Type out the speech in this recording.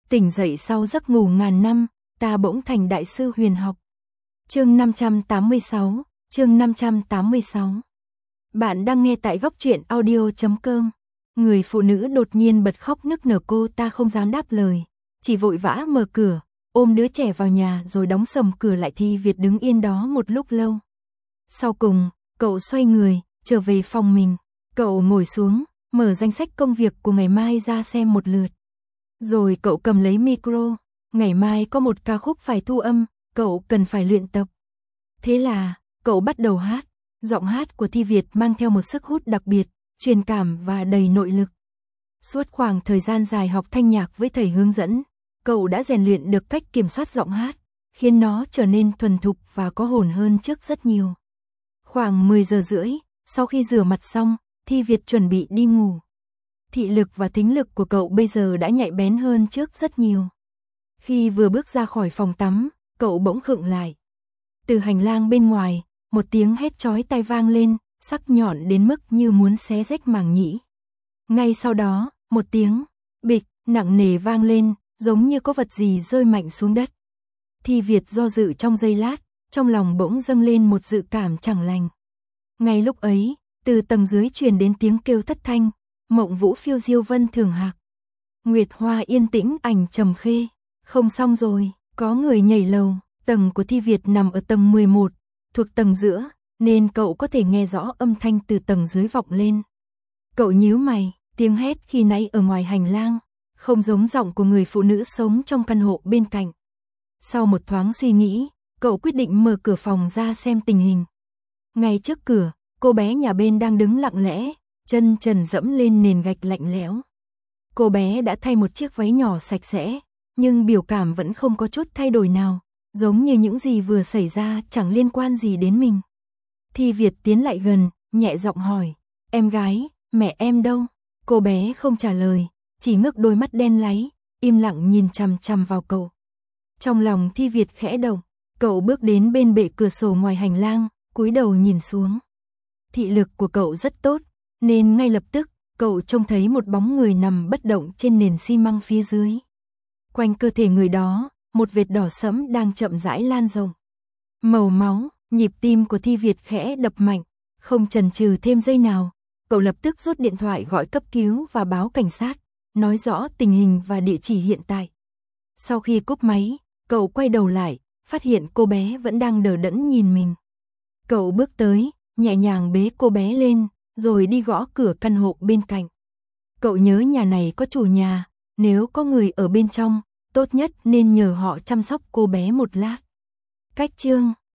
Tỉnh dậy sau giấc ngủ ngàn năm, ta bỗng thành đại sư huyền học. Chương 586, chương 586. Bạn đang nghe tại góc truyện audio.com. Người phụ nữ đột nhiên bật khóc nức nở, cô ta không dám đáp lời, chỉ vội vã mở cửa, ôm đứa trẻ vào nhà rồi đóng sầm cửa lại. Thi Việt đứng yên đó một lúc lâu. Sau cùng, cậu xoay người, trở về phòng mình. Cậu ngồi xuống, mở danh sách công việc của ngày mai ra xem một lượt. Rồi cậu cầm lấy micro, ngày mai có một ca khúc phải thu âm, cậu cần phải luyện tập. Thế là, cậu bắt đầu hát. Giọng hát của Thi Việt mang theo một sức hút đặc biệt, truyền cảm và đầy nội lực. Suốt khoảng thời gian dài học thanh nhạc với thầy hướng dẫn, cậu đã rèn luyện được cách kiểm soát giọng hát, khiến nó trở nên thuần thục và có hồn hơn trước rất nhiều. Khoảng 10 giờ rưỡi, sau khi rửa mặt xong, Thi Việt chuẩn bị đi ngủ. Thị lực và thính lực của cậu bây giờ đã nhạy bén hơn trước rất nhiều. Khi vừa bước ra khỏi phòng tắm, cậu bỗng khựng lại. Từ hành lang bên ngoài, một tiếng hét chói tai vang lên, sắc nhọn đến mức như muốn xé rách màng nhĩ. Ngay sau đó, một tiếng bịch nặng nề vang lên, giống như có vật gì rơi mạnh xuống đất. Thi Việt do dự trong giây lát, trong lòng bỗng dâng lên một dự cảm chẳng lành. Ngay lúc ấy, từ tầng dưới truyền đến tiếng kêu thất thanh, mộng vũ phiêu diêu vân thường hạc. Nguyệt hoa yên tĩnh ảnh trầm khê. Không xong rồi, có người nhảy lầu. Tầng của Thi Việt nằm ở tầng 11, thuộc tầng giữa, nên cậu có thể nghe rõ âm thanh từ tầng dưới vọng lên. Cậu nhíu mày, tiếng hét khi nãy ở ngoài hành lang, không giống giọng của người phụ nữ sống trong căn hộ bên cạnh. Sau một thoáng suy nghĩ, cậu quyết định mở cửa phòng ra xem tình hình. Ngay trước cửa, cô bé nhà bên đang đứng lặng lẽ, chân trần dẫm lên nền gạch lạnh lẽo. Cô bé đã thay một chiếc váy nhỏ sạch sẽ, nhưng biểu cảm vẫn không có chút thay đổi nào, giống như những gì vừa xảy ra chẳng liên quan gì đến mình. Thi Việt tiến lại gần, nhẹ giọng hỏi, em gái, mẹ em đâu? Cô bé không trả lời, chỉ ngước đôi mắt đen láy, im lặng nhìn chằm chằm vào cậu. Trong lòng Thi Việt khẽ động, cậu bước đến bên bệ cửa sổ ngoài hành lang, cúi đầu nhìn xuống. Thị lực của cậu rất tốt, nên ngay lập tức, cậu trông thấy một bóng người nằm bất động trên nền xi măng phía dưới. Quanh cơ thể người đó, một vệt đỏ sẫm đang chậm rãi lan rộng. Màu máu, nhịp tim của Thi Việt khẽ đập mạnh, không chần chừ thêm giây nào, cậu lập tức rút điện thoại gọi cấp cứu và báo cảnh sát, nói rõ tình hình và địa chỉ hiện tại. Sau khi cúp máy, cậu quay đầu lại, phát hiện cô bé vẫn đang đờ đẫn nhìn mình. Cậu bước tới, nhẹ nhàng bế cô bé lên, rồi đi gõ cửa căn hộ bên cạnh. Cậu nhớ nhà này có chủ nhà, nếu có người ở bên trong, tốt nhất nên nhờ họ chăm sóc cô bé một lát. Cách chương